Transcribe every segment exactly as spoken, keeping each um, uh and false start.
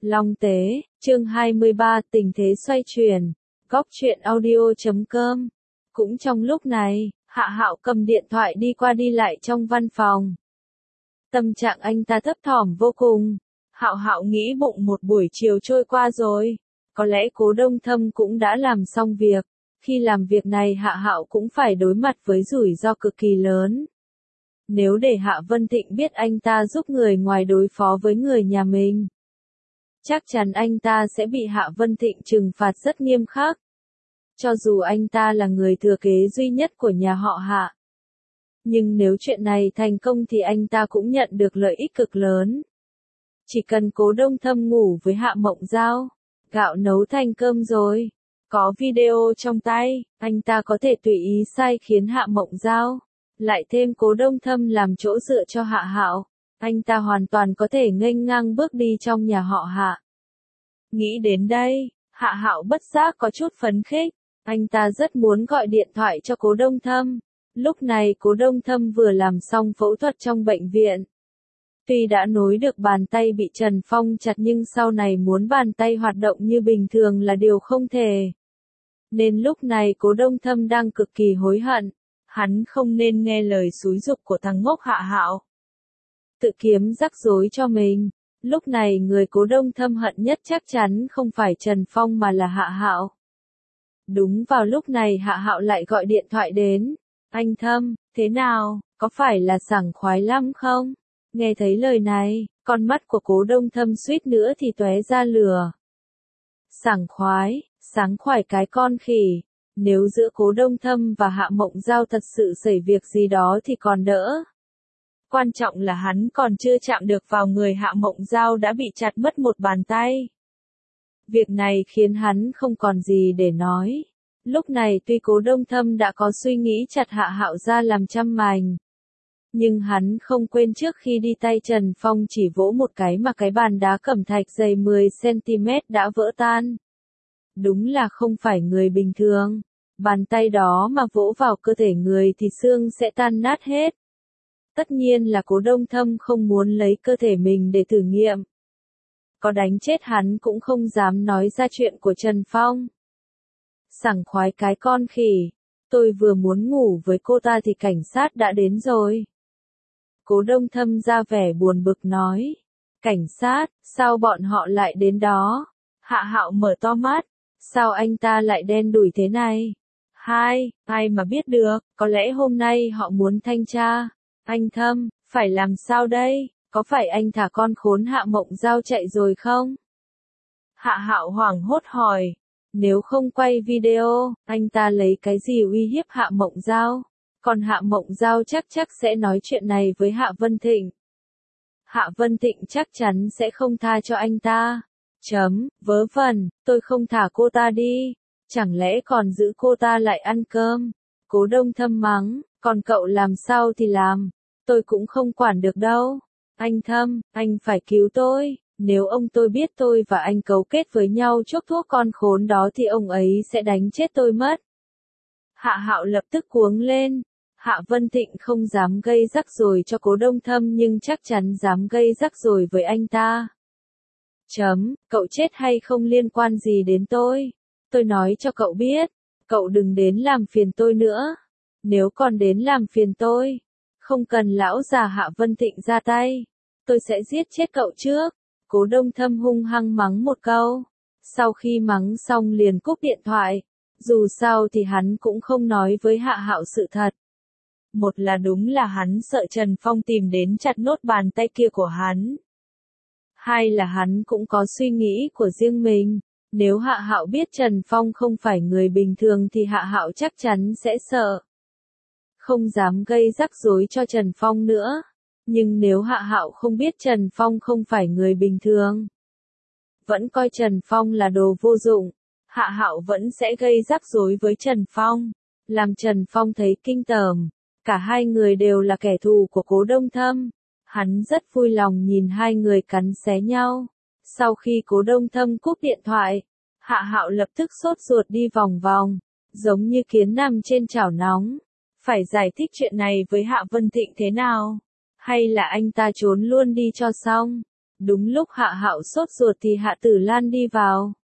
Long Tế, chương hai mươi ba, tình thế xoay chuyển. Góc truyện audio chấm com. Cũng trong lúc này, Hạ Hạo cầm điện thoại đi qua đi lại trong văn phòng. Tâm trạng anh ta thấp thỏm vô cùng. Hạo Hạo nghĩ bụng một buổi chiều trôi qua rồi, có lẽ Cố Đông Thâm cũng đã làm xong việc. Khi làm việc này Hạ Hạo cũng phải đối mặt với rủi ro cực kỳ lớn. Nếu để Hạ Vân Thịnh biết anh ta giúp người ngoài đối phó với người nhà mình, chắc chắn anh ta sẽ bị Hạ Vân Thịnh trừng phạt rất nghiêm khắc. Cho dù anh ta là người thừa kế duy nhất của nhà họ Hạ. Nhưng nếu chuyện này thành công thì anh ta cũng nhận được lợi ích cực lớn. Chỉ cần Cố Đông Thâm ngủ với Hạ Mộng Giao, gạo nấu thành cơm rồi. Có video trong tay, anh ta có thể tùy ý sai khiến Hạ Mộng Giao. Lại thêm Cố Đông Thâm làm chỗ dựa cho Hạ Hạo, anh ta hoàn toàn có thể nghênh ngang bước đi trong nhà họ Hạ. Nghĩ đến đây, Hạ Hạo bất giác có chút phấn khích, anh ta rất muốn gọi điện thoại cho Cố Đông Thâm. Lúc này Cố Đông Thâm vừa làm xong phẫu thuật trong bệnh viện. Tuy đã nối được bàn tay bị Trần Phong chặt nhưng sau này muốn bàn tay hoạt động như bình thường là điều không thể. Nên lúc này Cố Đông Thâm đang cực kỳ hối hận. Hắn không nên nghe lời xúi giục của thằng ngốc Hạ Hạo. Tự kiếm rắc rối cho mình. Lúc này người Cố Đông Thâm hận nhất chắc chắn không phải Trần Phong mà là Hạ Hạo. Đúng vào lúc này Hạ Hạo lại gọi điện thoại đến. Anh Thâm, thế nào, có phải là sảng khoái lắm không? Nghe thấy lời này, con mắt của Cố Đông Thâm suýt nữa thì tóe ra lửa. Sảng khoái, sảng khoái cái con khỉ. Nếu giữa Cố Đông Thâm và Hạ Mộng Giao thật sự xảy việc gì đó thì còn đỡ. Quan trọng là hắn còn chưa chạm được vào người Hạ Mộng Giao đã bị chặt mất một bàn tay. Việc này khiến hắn không còn gì để nói. Lúc này tuy Cố Đông Thâm đã có suy nghĩ chặt Hạ Hạo ra làm trăm mảnh. Nhưng hắn không quên trước khi đi tay Trần Phong chỉ vỗ một cái mà cái bàn đá cẩm thạch dày mười xăng-ti-mét đã vỡ tan. Đúng là không phải người bình thường. Bàn tay đó mà vỗ vào cơ thể người thì xương sẽ tan nát hết. Tất nhiên là Cố Đông Thâm không muốn lấy cơ thể mình để thử nghiệm. Có đánh chết hắn cũng không dám nói ra chuyện của Trần Phong. Sảng khoái cái con khỉ. Tôi vừa muốn ngủ với cô ta thì cảnh sát đã đến rồi. Cố Đông Thâm ra vẻ buồn bực nói. Cảnh sát, sao bọn họ lại đến đó? Hạ Hạo mở to mắt. Sao anh ta lại đen đủi thế này? Hai, ai mà biết được, có lẽ hôm nay họ muốn thanh tra. Anh Thâm, phải làm sao đây? Có phải anh thả con khốn Hạ Mộng Giao chạy rồi không? Hạ Hạo hoảng hốt hỏi. Nếu không quay video, anh ta lấy cái gì uy hiếp Hạ Mộng Giao? Còn Hạ Mộng Giao chắc chắc sẽ nói chuyện này với Hạ Vân Thịnh. Hạ Vân Thịnh chắc chắn sẽ không tha cho anh ta. Chấm, vớ vẩn, tôi không thả cô ta đi. Chẳng lẽ còn giữ cô ta lại ăn cơm? Cố Đông Thâm mắng, còn cậu làm sao thì làm. Tôi cũng không quản được đâu. Anh Thâm, anh phải cứu tôi. Nếu ông tôi biết tôi và anh cấu kết với nhau chuốc thuốc con khốn đó thì ông ấy sẽ đánh chết tôi mất. Hạ Hạo lập tức cuống lên. Hạ Vân Thịnh không dám gây rắc rối cho Cố Đông Thâm nhưng chắc chắn dám gây rắc rối với anh ta. Chấm, cậu chết hay không liên quan gì đến tôi. Tôi nói cho cậu biết, cậu đừng đến làm phiền tôi nữa. Nếu còn đến làm phiền tôi, không cần lão già Hạ Vân Thịnh ra tay. Tôi sẽ giết chết cậu trước. Cố Đông Thâm hung hăng mắng một câu. Sau khi mắng xong liền cúp điện thoại. Dù sao thì hắn cũng không nói với Hạ Hạo sự thật. Một là đúng là hắn sợ Trần Phong tìm đến chặt nốt bàn tay kia của hắn. Hai là hắn cũng có suy nghĩ của riêng mình. Nếu Hạ Hạo biết Trần Phong không phải người bình thường thì Hạ Hạo chắc chắn sẽ sợ. Không dám gây rắc rối cho Trần Phong nữa. Nhưng nếu Hạ Hạo không biết Trần Phong không phải người bình thường, vẫn coi Trần Phong là đồ vô dụng, Hạ Hạo vẫn sẽ gây rắc rối với Trần Phong, làm Trần Phong thấy kinh tởm. Cả hai người đều là kẻ thù của Cố Đông Thâm. Hắn rất vui lòng nhìn hai người cắn xé nhau. Sau khi Cố Đông Thâm cúp điện thoại, Hạ Hạo lập tức sốt ruột đi vòng vòng, giống như kiến nằm trên chảo nóng. Phải giải thích chuyện này với Hạ Vân Thịnh thế nào? Hay là anh ta trốn luôn đi cho xong? Đúng lúc Hạ Hạo sốt ruột thì Hạ Tử Lan đi vào.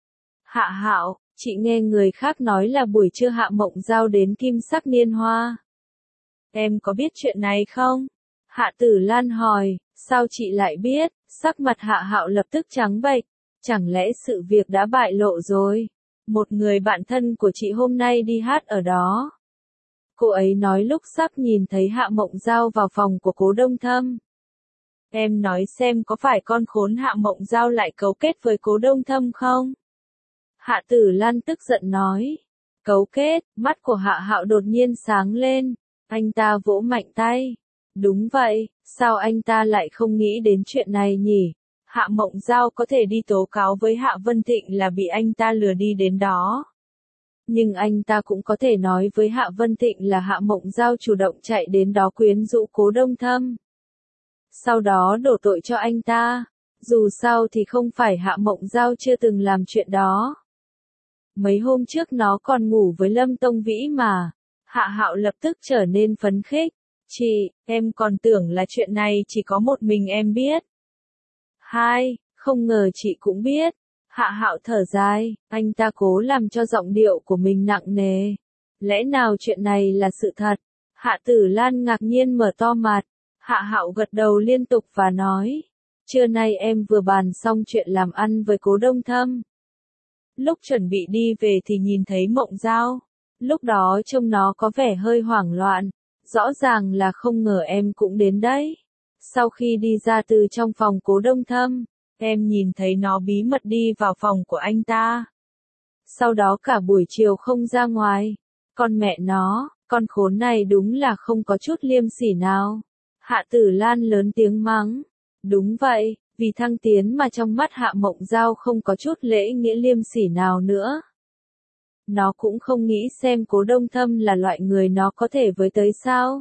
Hạ Hạo, chị nghe người khác nói là buổi trưa Hạ Mộng Giao đến Kim Sắc Niên Hoa. Em có biết chuyện này không? Hạ Tử Lan hỏi, sao chị lại biết? Sắc mặt Hạ Hạo lập tức trắng bệch. Chẳng lẽ sự việc đã bại lộ rồi? Một người bạn thân của chị hôm nay đi hát ở đó. Cô ấy nói lúc sắp nhìn thấy Hạ Mộng Giao vào phòng của Cố Đông Thâm. Em nói xem có phải con khốn Hạ Mộng Giao lại cấu kết với Cố Đông Thâm không? Hạ Tử Lan tức giận nói. Cấu kết, mắt của Hạ Hạo đột nhiên sáng lên. Anh ta vỗ mạnh tay. Đúng vậy, sao anh ta lại không nghĩ đến chuyện này nhỉ? Hạ Mộng Giao có thể đi tố cáo với Hạ Vân Thịnh là bị anh ta lừa đi đến đó. Nhưng anh ta cũng có thể nói với Hạ Vân Thịnh là Hạ Mộng Giao chủ động chạy đến đó quyến rũ Cố Đông Thâm. Sau đó đổ tội cho anh ta. Dù sao thì không phải Hạ Mộng Giao chưa từng làm chuyện đó. Mấy hôm trước nó còn ngủ với Lâm Tông Vĩ mà. Hạ Hạo lập tức trở nên phấn khích. Chị, em còn tưởng là chuyện này chỉ có một mình em biết. Hai, không ngờ chị cũng biết. Hạ Hạo thở dài, anh ta cố làm cho giọng điệu của mình nặng nề. Lẽ nào chuyện này là sự thật? Hạ Tử Lan ngạc nhiên mở to mặt. Hạ Hạo gật đầu liên tục và nói. Trưa nay em vừa bàn xong chuyện làm ăn với Cố Đông Thâm. Lúc chuẩn bị đi về thì nhìn thấy Mộng Giao. Lúc đó trông nó có vẻ hơi hoảng loạn. Rõ ràng là không ngờ em cũng đến đấy. Sau khi đi ra từ trong phòng Cố Đông Thâm, em nhìn thấy nó bí mật đi vào phòng của anh ta. Sau đó cả buổi chiều không ra ngoài. Con mẹ nó, con khốn này đúng là không có chút liêm sỉ nào. Hạ Tử Lan lớn tiếng mắng. Đúng vậy, vì thăng tiến mà trong mắt Hạ Mộng Giao không có chút lễ nghĩa liêm sỉ nào nữa. Nó cũng không nghĩ xem Cố Đông Thâm là loại người nó có thể với tới sao.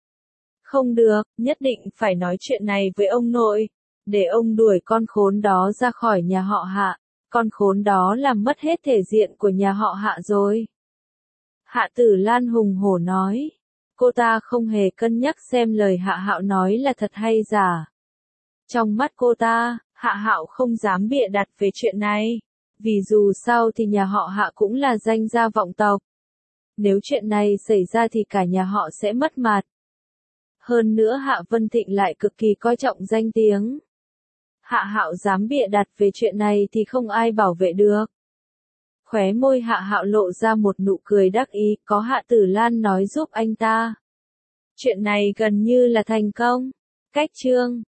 Không được, nhất định phải nói chuyện này với ông nội. Để ông đuổi con khốn đó ra khỏi nhà họ Hạ. Con khốn đó làm mất hết thể diện của nhà họ Hạ rồi. Hạ Tử Lan hùng hổ nói. Cô ta không hề cân nhắc xem lời Hạ Hạo nói là thật hay giả. Trong mắt cô ta, Hạ Hạo không dám bịa đặt về chuyện này. Vì dù sao thì nhà họ Hạ cũng là danh gia vọng tộc. Nếu chuyện này xảy ra thì cả nhà họ sẽ mất mặt. Hơn nữa Hạ Vân Thịnh lại cực kỳ coi trọng danh tiếng. Hạ Hạo dám bịa đặt về chuyện này thì không ai bảo vệ được. Khóe môi Hạ Hạo lộ ra một nụ cười đắc ý, có Hạ Tử Lan nói giúp anh ta. Chuyện này gần như là thành công. Cách chương